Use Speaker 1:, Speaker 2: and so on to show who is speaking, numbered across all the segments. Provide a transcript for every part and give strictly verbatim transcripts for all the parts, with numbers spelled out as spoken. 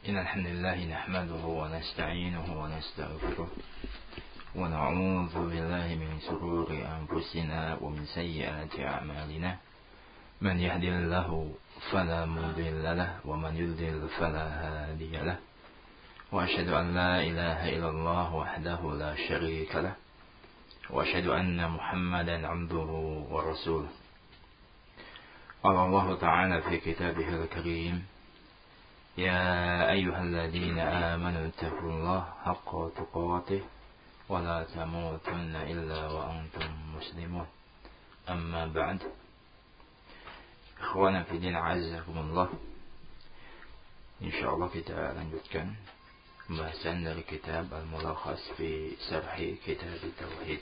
Speaker 1: إن الحمد لله نحمده ونستعينه ونستغفره ونعوذ بالله من شرور أنفسنا ومن سيئات أعمالنا من يهد الله فلا مضل له ومن يضلل فلا هادي له وأشهد أن لا إله إلا الله وحده لا شريك له وأشهد أن محمدا عبده ورسوله. قال الله تعالى في كتابه الكريم: يا أيها الذين آمنوا اتقوا الله حق تقاته ولا تموتن إلا وأنتم مسلمون. أما بعد، ikhwana fi din azakumullah, insyaallah kita lanjutkan pembahasan dari kitab Al-Mulakhas fi Syarhi Kitab Tauhid.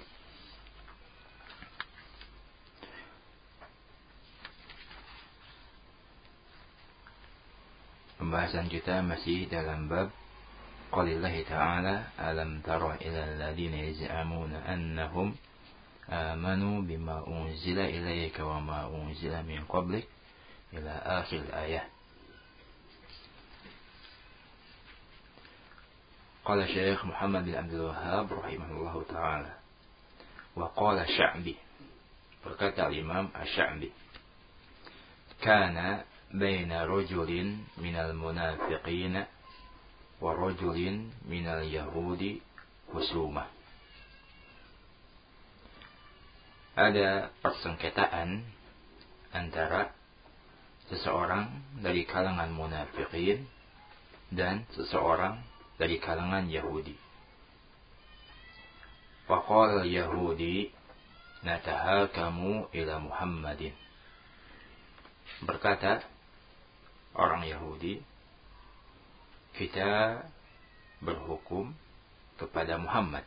Speaker 1: Pembahasan kita masih dalam bab qaulillahi ta'ala: alam tara ilal ladina yaz'amuna annahum amanu bima unzila ilayka wa ma unzila min qablik ila akhir ayat. Qala Syekh Muhammad bin Abdul Wahhab rahimahullahu ta'ala, wa qala Sya'bi, berkata Imam Asy-Sya'bi, kana baina rajulin minal munafiqina wa rajulin minal yahudi husumah. Ada persengketaan antara seseorang dari kalangan munafiqin dan seseorang dari kalangan Yahudi. Faqala Yahudi natahakamu ila Muhammadin. Berkata orang Yahudi, kita berhukum kepada Muhammad.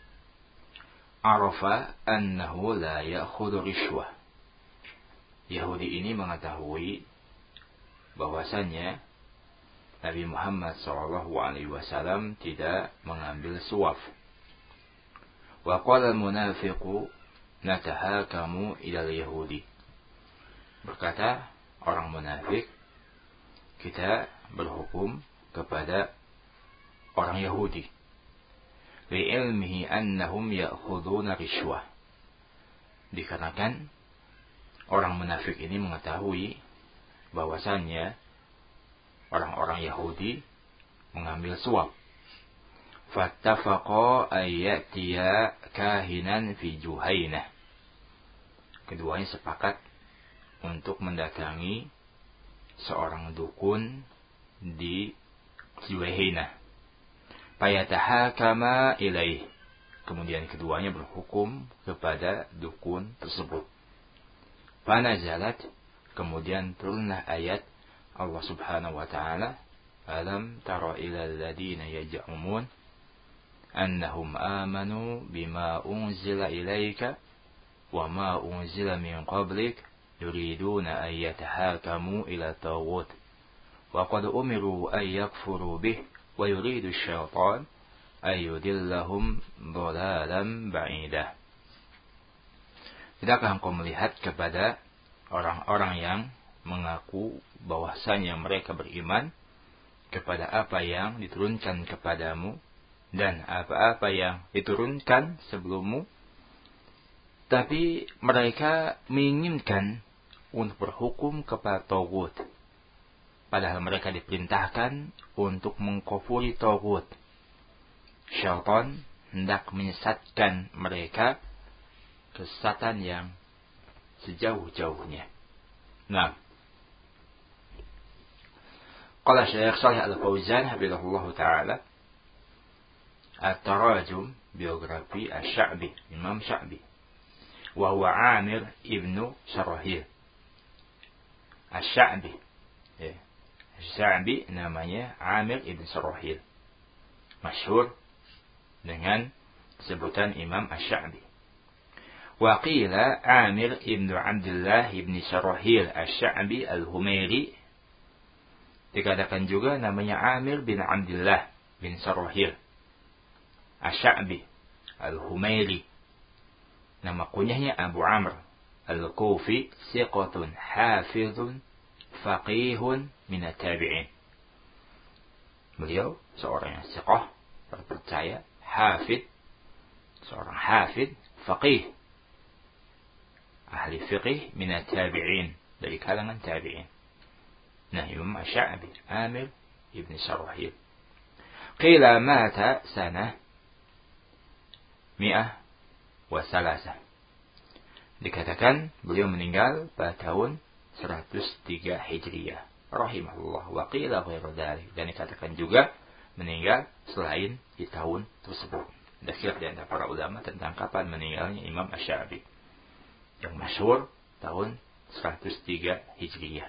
Speaker 1: Arafa annahu la ya'khudhu rishwah. Yahudi ini mengetahui bahwasannya Nabi Muhammad sallallahu alaihi wasallam tidak mengambil suap. Wa qala al-munafiqu natahakamu ila al-yahudi. Berkata orang munafik, kita berhukum kepada orang Yahudi. Li'ilmihi annahum ya'khuduna rishwah. Dikarenakan orang munafik ini mengetahui bahwasannya orang-orang Yahudi mengambil suap. Fattafaqa ayyatiya kahinan fi Juhainah. Keduanya sepakat untuk mendatangi seorang dukun di Juhainah. Fayatahakama ilaih. Kemudian keduanya berhukum kepada dukun tersebut. Fanazalat, kemudian turunlah ayat Allah Subhanahu wa taala, alam tara ilal ladina yaj'umun annahum amanu bima unzila ilaika wa ma unzila min qablik yuriduna an yatahakamu ila taghut wa qad umiru an yakfuru bih wa yuridu syaitan an yudillahum dhalalan ba'idah. Tidakkah engkau melihat kepada orang-orang yang mengaku bahwasanya mereka beriman kepada apa yang diturunkan kepadamu dan apa-apa yang diturunkan sebelummu, tapi mereka menginginkan untuk berhukum kepada taghut, padahal mereka diperintahkan untuk mengkufuri taghut. Syaitan hendak menyesatkan mereka kesesatan yang sejauh-jauhnya. Nah, qala Syekh Shalih Al-Fauzan hafizahullah taala, at-tarajum, biografi Asy-Sya'bi, Imam Sya'bi, wa huwa Amir ibnu Syarahil. Asy-Sya'bi, ya. Asy-Sya'bi namanya Amir ibn Syarahil, masyhur dengan sebutan Imam Asy-Sya'bi. Wa qila Amir ibn Abdullah ibn Syarahil Asy-Sya'bi Al-Humairi. Dikatakan juga namanya Amir bin Abdullah bin Syarahil Asy-Sya'bi Al-Humairi. Nama kunyahnya Abu Amr Al-Kufi, siqatun hafizun faqihun min at-tabi'in. Beliau seorang yang siqah, terpercaya, hafid, seorang hafid, faqih, ahli fiqih minat tabi'in, dari kalangan tabi'in. Nah, Imam Asy-Sya'bi, Amir ibn Syarahil. Qila mata sanah mi'ah wa salasah. Dikatakan beliau meninggal pada tahun seratus tiga Hijriyah. Rahimahullah. Wa qila ghairu dzalik. Dan dikatakan juga meninggal selain di tahun tersebut. Ada khilaf di antara para ulama tentang kapan meninggalnya Imam Asy-Sya'bi. Yang masyhur tahun seratus tiga Hijriyah.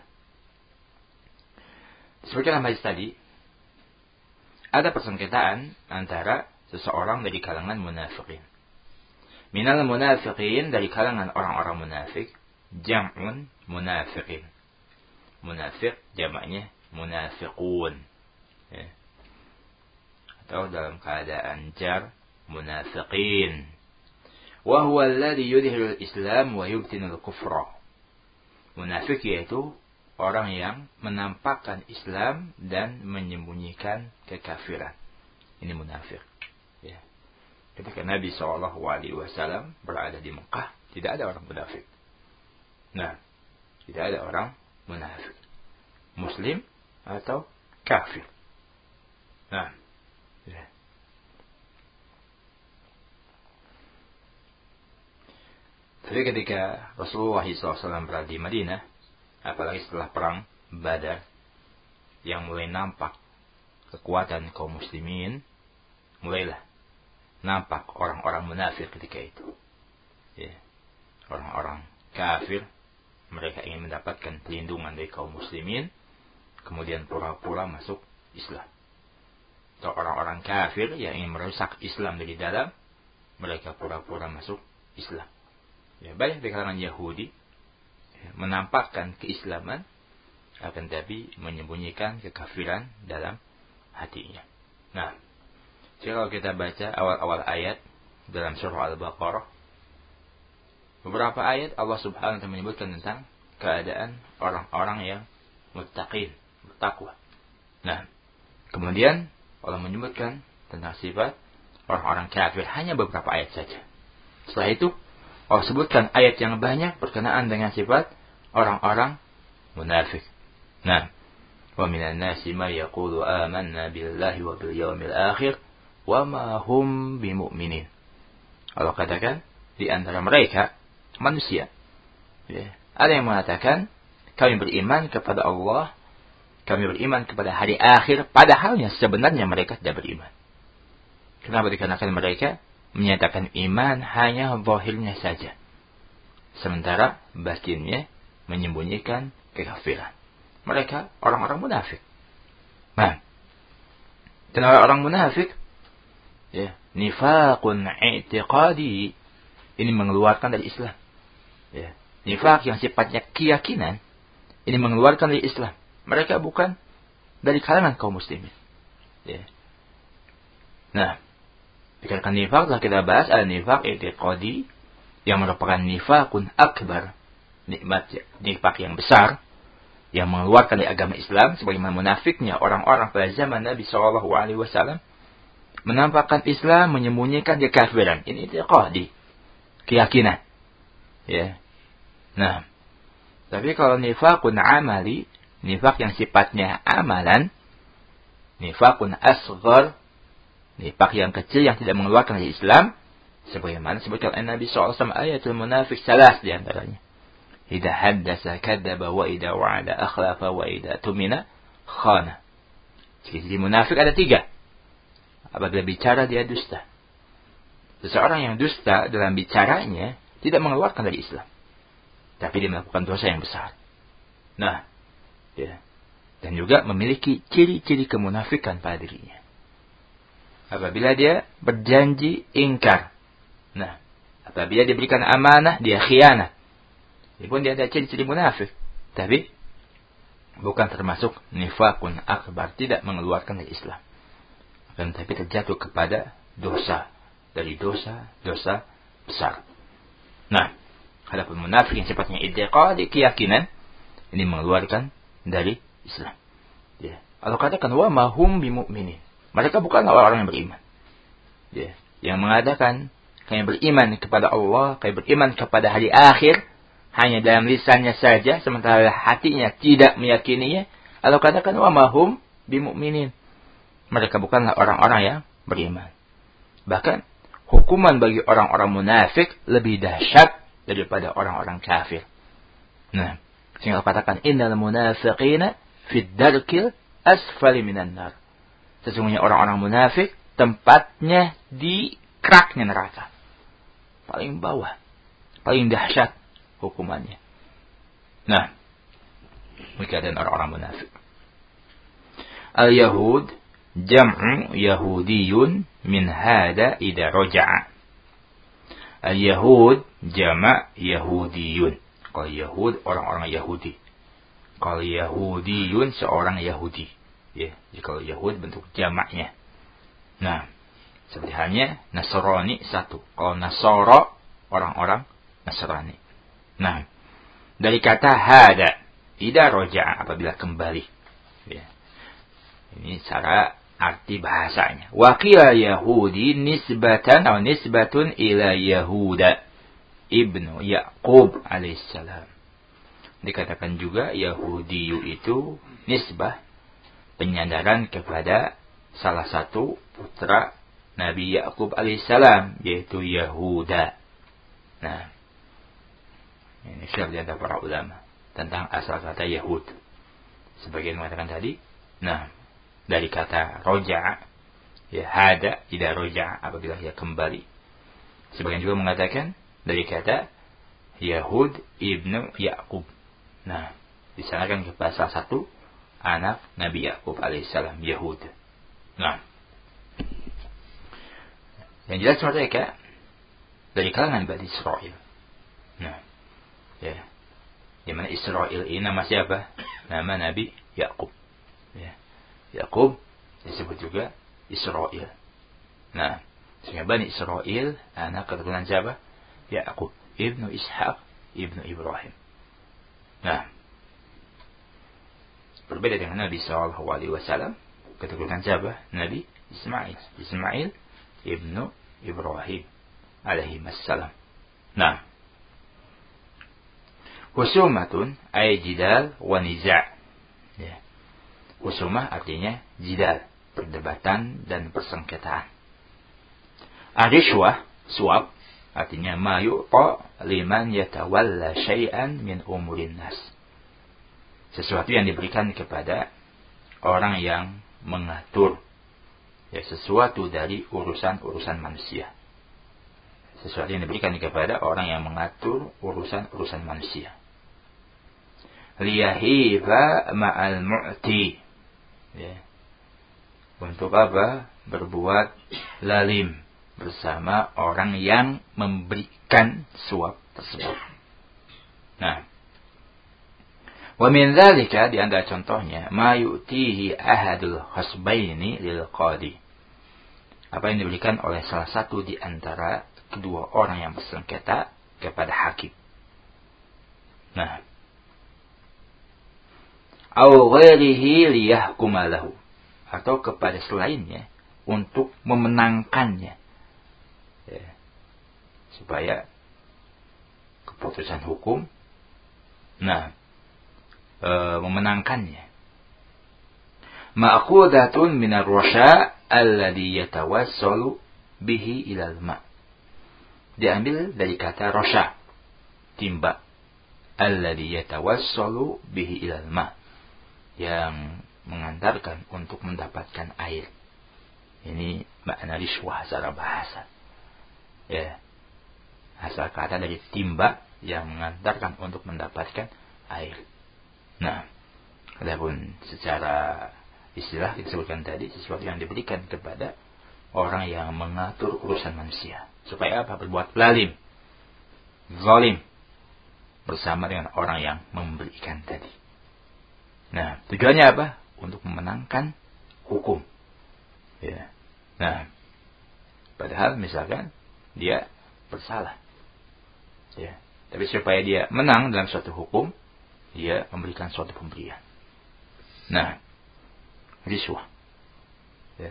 Speaker 1: Disebutkan dalam hadis tadi, ada persengketaan antara seseorang dari kalangan munafiqin. Minal munafiqin, dari kalangan orang-orang munafik, jam'un munafiqin. Munafik jamaknya munafiqun. Ya. Atau dalam keadaan jar, munafiqin. Wa huwa alladhi yudhiru al-islam wa yubtinu al-kufra. Munafik yaitu orang yang menampakkan Islam dan menyembunyikan kekafiran. Ini munafik. Ya. Ketika Nabi shallallahu alaihi wasallam berada di Mekah, tidak ada orang munafik. Nah, tidak ada orang munafik. Muslim atau kafir. Nah, ya. Tapi ketika Rasulullah shallallahu alaihi wasallam berada di Madinah, apalagi setelah perang Badar, yang mulai nampak kekuatan kaum muslimin, mulailah nampak orang-orang munafik ketika itu. Ya. Orang-orang kafir, mereka ingin mendapatkan perlindungan dari kaum muslimin, kemudian pura-pura masuk Islam. Atau orang-orang kafir yang ingin merusak Islam dari dalam, mereka pura-pura masuk Islam. Ya, banyak di kalangan Yahudi ya, menampakkan keislaman, akan tapi menyembunyikan kekafiran dalam hatinya. Nah, jika kita baca awal-awal ayat dalam surah Al-Baqarah, beberapa ayat Allah Subhanahu wa taala menyebutkan tentang keadaan orang-orang yang muttaqin, bertakwa. Nah, kemudian Allah menyebutkan tentang sifat orang-orang kafir hanya beberapa ayat saja. Setelah itu Allah sebutkan ayat yang banyak berkenaan dengan sifat orang-orang munafik. Nah, wa minan nasi ma yaqulu amanna billahi wa bil yawmil akhir wa ma hum bimu'minin. Allah katakan di antara mereka manusia, ya, ada yang mengatakan kami beriman kepada Allah, kami beriman kepada hari akhir, padahalnya sebenarnya mereka tidak beriman. Kenapa? Dikarenakan mereka menyatakan iman hanya zahirnya saja, sementara batinnya menyembunyikan kekafiran. Mereka orang-orang munafik. Nah, kenapa orang munafik? Ya, nifaqun i'tiqadi, ini mengeluarkan dari Islam. Ya, nifaq yang sifatnya keyakinan, ini mengeluarkan dari Islam. Mereka bukan dari kalangan kaum muslimin. Ya. Nah, dikatakan nifaq telah kita bahas, ada nifaq i'tiqadi yang merupakan nifaqun akbar, nikmat nifaq yang besar yang mengeluarkan dari agama Islam, sebagaimana munafiknya orang-orang pada zaman Nabi shallallahu alaihi wasallam, menampakkan Islam, menyembunyikan kekafiran. Ini i'tiqadi, keyakinan. Ya. Nah, tapi kalau nifaqun amali, nifaq yang sifatnya amalan, nifaqun asghar, nifaq yang kecil yang tidak mengeluarkan dari Islam, sebagaimana sebutkan Nabi shallallahu alaihi wasallam, ayatul munafik salas di antaranya. Idza haddasa kadzaba wa idza wa'ada akhlafa wa idza tumina khana. Jadi munafik ada tiga. Apabila bicara dia dusta. Seseorang yang dusta dalam bicaranya tidak mengeluarkan dari Islam, tapi dia melakukan dosa yang besar. Nah, ya. Dan juga memiliki ciri-ciri kemunafikan pada dirinya. Apabila dia berjanji ingkar. Nah, apabila dia berikan amanah, dia khianat. Ini pun dia ada ciri-ciri munafik. Tapi bukan termasuk nifaqun akbar, tidak mengeluarkan dari Islam. Dan tapi terjatuh kepada dosa, dari dosa-dosa besar. Nah, adapun munafik yang sifatnya i'tiqadi, keyakinan, ini mengeluarkan dari Islam. Ya. Allah katakan wa ma hum bimu'minin. Mereka bukanlah orang-orang yang beriman. Ya, yang mengatakan kayak beriman kepada Allah, kayak beriman kepada hari akhir hanya dalam lisannya saja sementara hatinya tidak meyakininya. Allah katakan wa ma hum bimu'minin. Mereka bukanlah orang-orang yang beriman. Bahkan hukuman bagi orang-orang munafik lebih dahsyat daripada orang-orang kafir. Nah, sehingga Allah katakan innal munafiqina fid darkil asfali minan nar. Sesungguhnya orang-orang munafik tempatnya di keraknya neraka. Paling bawah, paling dahsyat hukumannya. Nah, keadaan orang-orang munafik. Al-Yahud jam'u Yahudiyun min hada idza raja'a. Al-Yahud jama' Yahudiyun. Kalau Yahud orang-orang Yahudi. Kalau Yahudiyun seorang Yahudi. Ya, kalau Yahud bentuk jamaknya. Nah, seperti halnya Nasrani satu. Kalau Nasara orang-orang Nasrani. Nah, dari kata hada idza raja'a apabila kembali. Ya. Ini cara arti bahasanya. Wa qila Yahudi nisbatan atau nisbatun ila Yahuda ibnu Yaqub alaihissalam. Dikatakan juga Yahudi itu nisbah penyandaran kepada salah satu putra Nabi Yaqub alaihissalam, yaitu Yahuda. Nah, ini khilaf di antara para ulama tentang asal kata Yahud. Sebagian mengatakan tadi, nah, dari kata roja, ya hada tidak roja apabila ia kembali. Sebagian juga mengatakan dari kata Yahud ibnu Yaqub. Nah, disanakan kepada salah satu anak Nabi Yaqub alaihissalam, Yahud. Nah, yang jelas mereka dari kalangan Bani Israel. Nah, ya, di mana Israel ini nama siapa? Nama Nabi Yaqub. Ya, Yaqub disebut juga Israel. Nah, sehingga Bani Israel anak keturunan siapa? Yaqub ibnu Ishaq ibnu Ibrahim. Nah, berbeda dengan Nabi Shallallahu Alaihi Wasallam, keturunan siapa? Nabi Ismail, Ismail ibnu Ibrahim alaihi wassalam. Nah, husumatun ay jidal wa niza'. Ya. Husumah artinya jidal, perdebatan dan persengketaan. Arishwah, suap, artinya ma yu'ta liman yatawalla syai'an min umurin nas. Sesuatu yang diberikan kepada orang yang mengatur ya sesuatu dari urusan-urusan manusia. Sesuatu yang diberikan kepada orang yang mengatur urusan-urusan manusia. Liyahiba ma'al mu'ti. Ya. Untuk apa? Berbuat lalim bersama orang yang memberikan suap tersebut. Nah, wa min dzalika di antara contohnya ma yu'tihi ahadul khasbaini lil qadi. Apa yang diberikan oleh salah satu di antara kedua orang yang bersengketa kepada hakim. Nah, au ghairihi liyahkuma lahu, atau kepada selainnya untuk memenangkannya. Ya. Supaya keputusan hukum nah e, memenangkannya. Ma'khudatun minar rasya alladhi yatawassalu bihi ilal ma'. Diambil dari kata rasya, timba, alladhi yatawassalu bihi ilal ma', yang mengantarkan untuk mendapatkan air. Ini makna riswah secara bahasa. Ya. Asal kata dari timba yang mengantarkan untuk mendapatkan air. Nah, adapun secara istilah disebutkan tadi sesuatu yang diberikan kepada orang yang mengatur urusan manusia. Supaya apa? Berbuat lalim, zalim bersama dengan orang yang memberikan tadi. Nah, tujuannya apa? Untuk memenangkan hukum. Ya. Nah, padahal misalkan dia bersalah. Ya. Tapi supaya dia menang dalam suatu hukum, dia memberikan suatu pemberian. Nah, riswah. Ya.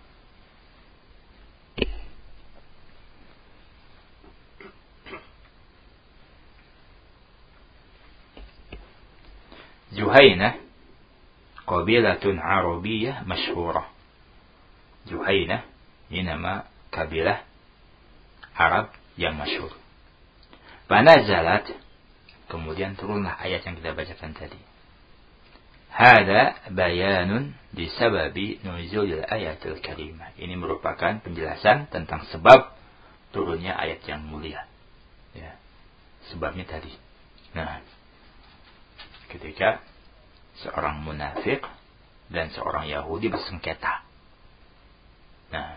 Speaker 1: Juhainah qabilatun Arabiyyah masyhurah. Juhainah ini nama kabilah Arab yang masyhur. Fanazalat, kemudian turunlah ayat yang kita bacakan tadi. Hada bayanun disababi nuzulil ayatil karimah. Ini merupakan penjelasan tentang sebab turunnya ayat yang mulia. Ya. Sebabnya tadi. Nah, ketika seorang munafik dan seorang Yahudi bersengketa. Nah,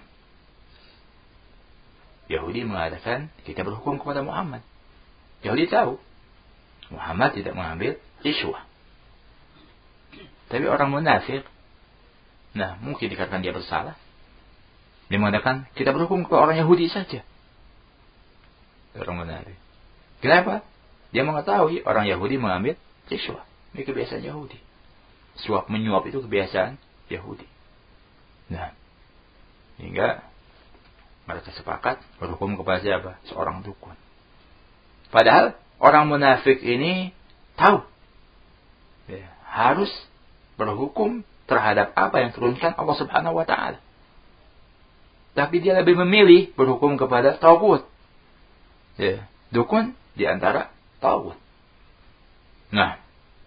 Speaker 1: Yahudi mengatakan kita berhukum kepada Muhammad. Yahudi tahu Muhammad tidak mengambil riswah. Tapi orang munafik, nah mungkin dikatakan dia bersalah. Dia mengatakan kita berhukum kepada orang Yahudi saja. Orang munafik. Kenapa? Dia mengetahui orang Yahudi mengambil riswah. Ini kebiasaan Yahudi. Suap menyuap itu kebiasaan Yahudi. Nah, hingga mereka sepakat berhukum kepada siapa? Seorang dukun. Padahal orang munafik ini tahu ya, harus berhukum terhadap apa yang turunkan Allah Subhanahu wa taala. Tapi dia lebih memilih berhukum kepada taghut. Ya, dukun di antara taghut. Nah,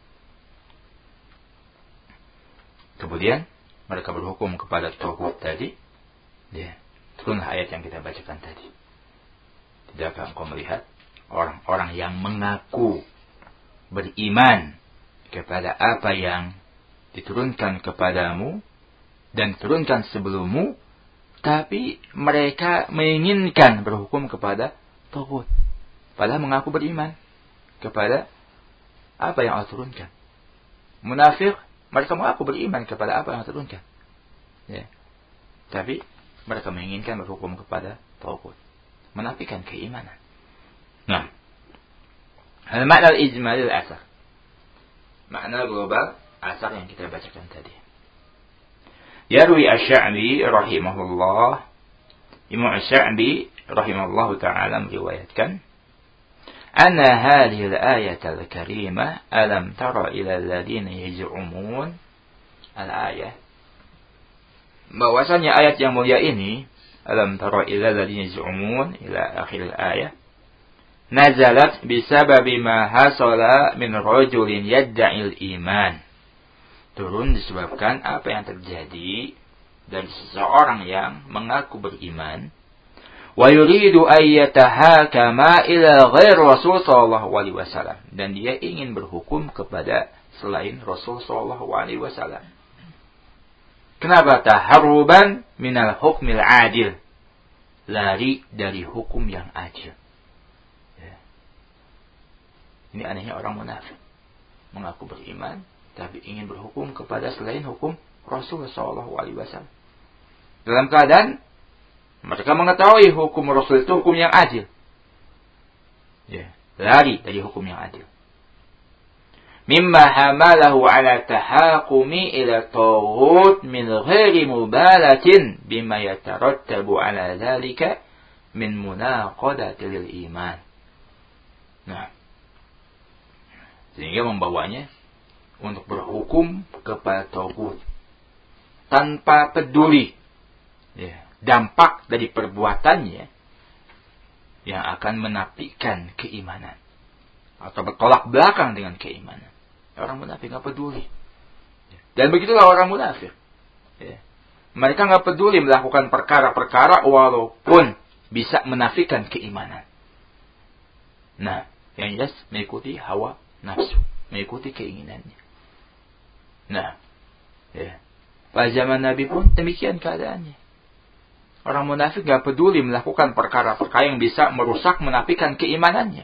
Speaker 1: kemudian mereka berhukum kepada taghut tadi. Ya, turunlah ayat yang kita bacakan tadi. Tidakkah engkau melihat orang-orang yang mengaku beriman kepada apa yang diturunkan kepadamu dan diturunkan sebelummu, tapi mereka menginginkan berhukum kepada taghut, padahal mengaku beriman kepada apa yang Allah turunkan. Munafik, mereka mengaku beriman kepada apa yang Allah turunkan, ya. Tapi mereka menginginkan berhukum kepada taghut, menafikan keimanan. Nah, hal makna al-ijmal al-asar, makna global asar yang kita bacakan tadi. Yarwi Asy-Sya'bi rahimahullah, Imam Asy-Sya'bi rahimahullahu ta'ala meriwayatkan, anna hadhihi al-ayat al-karimah alam tara ila alladhina yaz'umun, al-ayah, bahwasanya ayat yang mulia ini, alam tara ila alladhina yaz'umun ila akhir al-ayah, nazalat bisababi ma hasala min rajulin yadda'il iman. Turun disebabkan apa yang terjadi dari seseorang yang mengaku beriman, wa yuridu ayyatahakama ila ghair Rasul sallallahu alaihi wasallam, dan dia ingin berhukum kepada selain Rasul sallallahu alaihi wasallam. Kenapa? Taharruban minal hukmil adil, lari dari hukum yang adil. Ya. Ini anehnya orang munafik, mengaku beriman tapi ingin berhukum kepada selain hukum Rasul sallallahu alaihi wasallam. Dalam keadaan mereka mengetahui hukum Rasul itu hukum yang adil. Ya, lari dari hukum yang adil. Mimma hamalahu ala tahaqumi ila taghut min ghairi mubalatin bima yatarattabu ala dhalika min munaqadati lil iman. Nah, sehingga membawanya untuk berhukum kepada taghut tanpa peduli ya, dampak dari perbuatannya yang akan menafikan keimanan atau bertolak belakang dengan keimanan. Orang munafik nggak peduli. Dan begitulah orang munafik. Ya. Mereka nggak peduli melakukan perkara-perkara walaupun bisa menafikan keimanan. Nah, yang jelas mengikuti hawa nafsu, mengikuti keinginannya. Nah, ya. Pada zaman Nabi pun demikian keadaannya. Orang munafik nggak peduli melakukan perkara-perkara yang bisa merusak, menafikan keimanannya.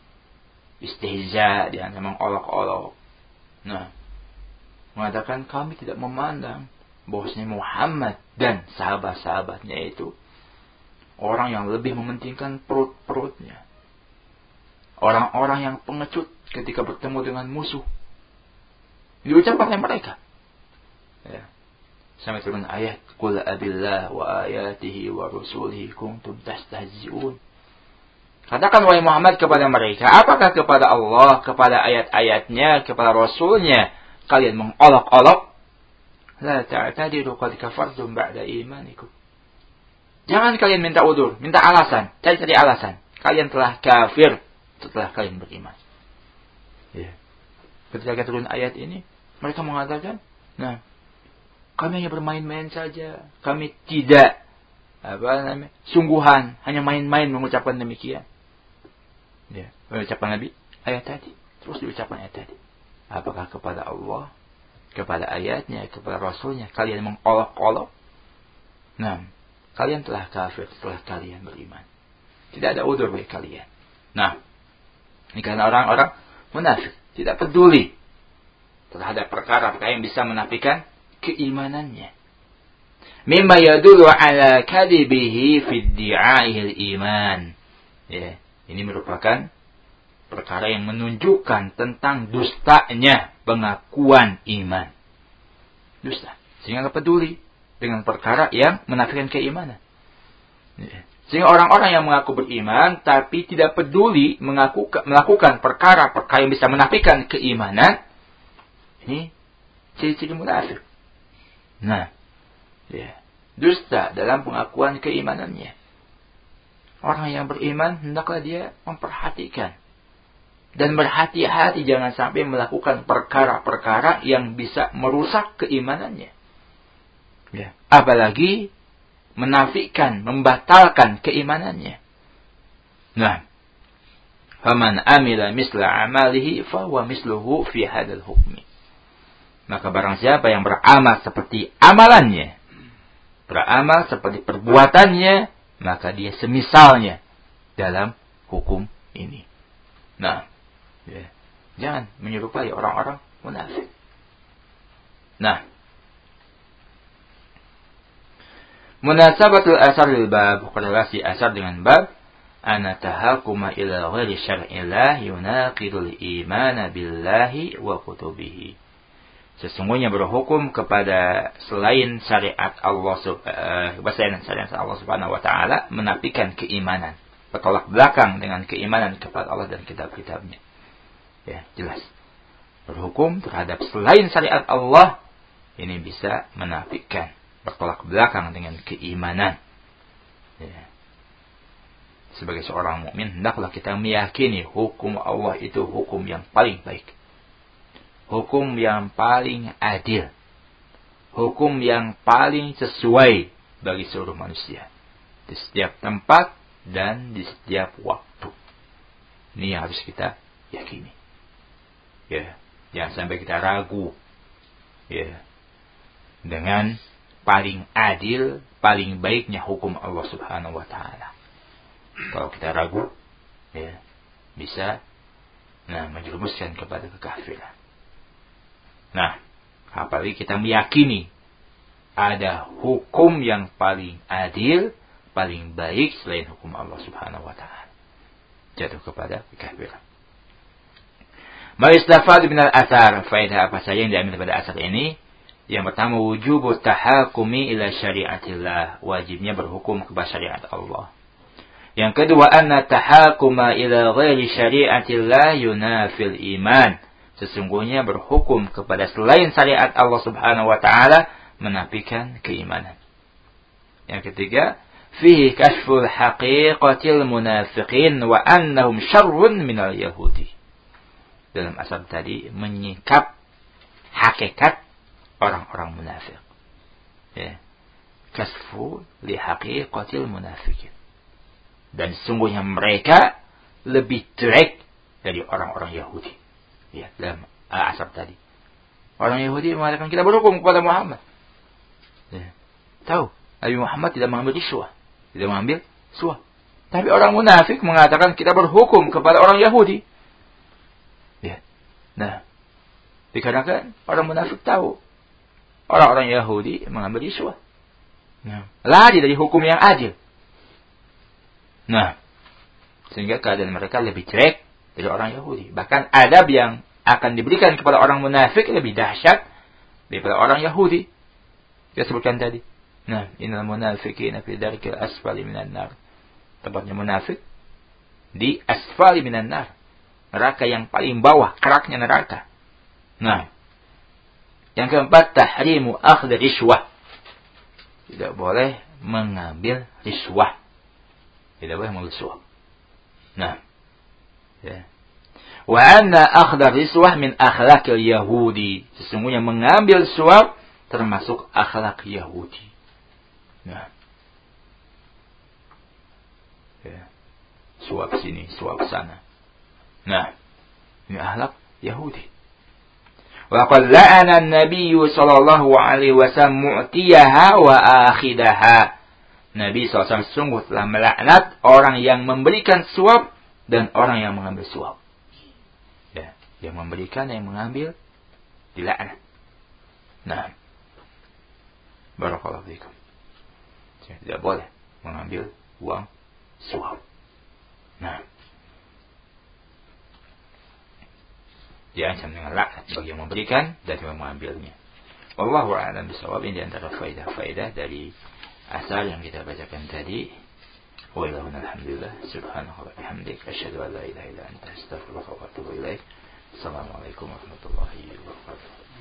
Speaker 1: Istihza, dia mengolok-olok. Nah, mengatakan kami tidak memandang bahwasanya Muhammad dan sahabat-sahabatnya itu orang yang lebih mementingkan perut-perutnya. Orang-orang yang pengecut ketika bertemu dengan musuh. Diucapkan oleh mereka. Ya. Sampai turun ayat, "Qul abillah wa ayatihi wa rusulihi kuntum tastahzi'un." Katakan wahai Muhammad kepada mereka, apakah kepada Allah, kepada ayat-ayatnya, kepada Rasulnya kalian mengolok-olok? La ta'tadiru qad kafartum ba'da imanikum. Jangan kalian minta udur, minta alasan, cari-cari alasan. Kalian telah kafir setelah kalian beriman. Ya. Ketika turun ayat ini, mereka mengatakan, nah, kami hanya bermain-main saja. Kami tidak apa namanya, sungguhan, hanya main-main mengucapkan demikian. Ya, mengucapkan Nabi ayat tadi, terus diucapkan ayat tadi. Apakah kepada Allah, kepada ayatnya, kepada Rasulnya kalian mengolok-olok? Nah, kalian telah kafir setelah kalian beriman. Tidak ada udzur bagi kalian. Nah, ini karena orang-orang munafik tidak peduli terhadap perkara-perkara yang bisa menafikan keimanannya. Mimma yadullu ala kadibihi fi iddi'a'il iman. Ya, ini merupakan perkara yang menunjukkan tentang dustanya pengakuan iman. Dusta. Sehingga tidak peduli dengan perkara yang menafikan keimanan. Ya. Sehingga orang-orang yang mengaku beriman tapi tidak peduli mengaku, melakukan perkara-perkara yang bisa menafikan keimanan, ini ciri-ciri munafik. Nah, ya, dusta dalam pengakuan keimanannya. Orang yang beriman hendaklah dia memperhatikan dan berhati-hati jangan sampai melakukan perkara-perkara yang bisa merusak keimanannya. Ya, apalagi menafikan, membatalkan keimanannya. Nah, faman amila misla amalihi fa huwa misluhu fi hadzal hukmi. Maka barang siapa yang beramal seperti amalannya, beramal seperti perbuatannya, maka dia semisalnya dalam hukum ini. Nah, ya, jangan menyerupai orang-orang munafik. Nah, munasabatul asar lil bab, korelasi asar dengan bab, ana tahakuma ila ghairi syar'illah yunaqidul imana billahi wa kutubihi. Sesungguhnya berhukum kepada selain syariat Allah, uh, selain syariat Allah Subhanahu wa taala menafikan keimanan, bertolak belakang dengan keimanan kepada Allah dan kitab-kitabnya. Ya, jelas. Berhukum terhadap selain syariat Allah ini bisa menafikan, bertolak belakang dengan keimanan. Ya. Sebagai seorang mukmin hendaklah kita meyakini hukum Allah itu hukum yang paling baik. Hukum yang paling adil. Hukum yang paling sesuai bagi seluruh manusia. Di setiap tempat dan di setiap waktu. Ini yang harus kita yakini. Ya, jangan sampai kita ragu. Ya. Dengan paling adil, paling baiknya hukum Allah Subhanahu wa taala. Kalau kita ragu, ya, bisa nah menjerumuskan kepada kekafiran. Nah, apalagi kita meyakini ada hukum yang paling adil, paling baik selain hukum Allah Subhanahu wa taala. Jatuh kepada kekafiran. Ma istafad min al-athar, faedah apa saja yang diambil pada asar ini? Yang pertama, wujubut tahakumi ila syariatillah, wajibnya berhukum kepada syariat Allah. Yang kedua, anna tahakuma ila ghairi syariatillah yunafil iman. Sesungguhnya berhukum kepada selain syariat Allah Subhanahu wa taala menafikan keimanan. Yang ketiga, fihi kashful haqiqatil munafiqin wa annahum syarrun minal yahudi. Dalam asal tadi menyikap hakikat orang-orang munafik. Ya. Kashfu li haqiqatil munafiqin. Dan sesungguhnya mereka lebih jelek dari orang-orang Yahudi. Ya, dalam asap tadi. Orang Yahudi mengatakan kita berhukum kepada Muhammad. Ya. Tahu, Nabi Muhammad tidak mengambil riswah, tidak mengambil suah. Tapi orang munafik mengatakan kita berhukum kepada orang Yahudi. Ya. Nah, dikarenakan orang munafik tahu orang-orang Yahudi mengambil riswah. Nah, lari dari hukum yang adil. Nah, sehingga keadaan mereka lebih jelek dari orang Yahudi. Bahkan adab yang akan diberikan kepada orang munafik lebih dahsyat daripada orang Yahudi. Kita sebutkan tadi. Nah, innal munafiqina fi darkil asfali minan nar. Tempatnya munafik di asfali minan nar. Neraka yang paling bawah, keraknya neraka. Nah, yang keempat, tahrimu akhdh riswah. Tidak boleh mengambil riswah. Tidak boleh mengambil suap. Nah, ya. Wa anna akhdh riswah min akhlaqil yahudi. Sesungguhnya mengambil suap termasuk akhlak Yahudi. Nah, ya. Suap sini, suap sana. Nah, ini akhlak Yahudi. Wa qad la'ana an-nabiy sallallahu alaihi wasallam mu'tiyaha wa akhidaha. Nabi sallallahu alaihi wasallam sungguh telah melaknat orang yang memberikan suap dan orang yang mengambil suap. Ya, yang memberikan, yang mengambil dilaknat. Nah, barakallahu fiikum. Tidak boleh mengambil uang suap. Nah, diancam dengan laknat bagi yang memberikan dan yang mengambilnya. Wallahu a'lam bishawab. Ini antara faedah-faedah dari asar yang kita bacakan tadi. Wallahul alhamdulillah. Subhanahu wa bihamdik. Asyhadu an la ilaha illa anta astaghfiruka wa atubu ilaik. Assalamualaikum warahmatullahi wabarakatuh.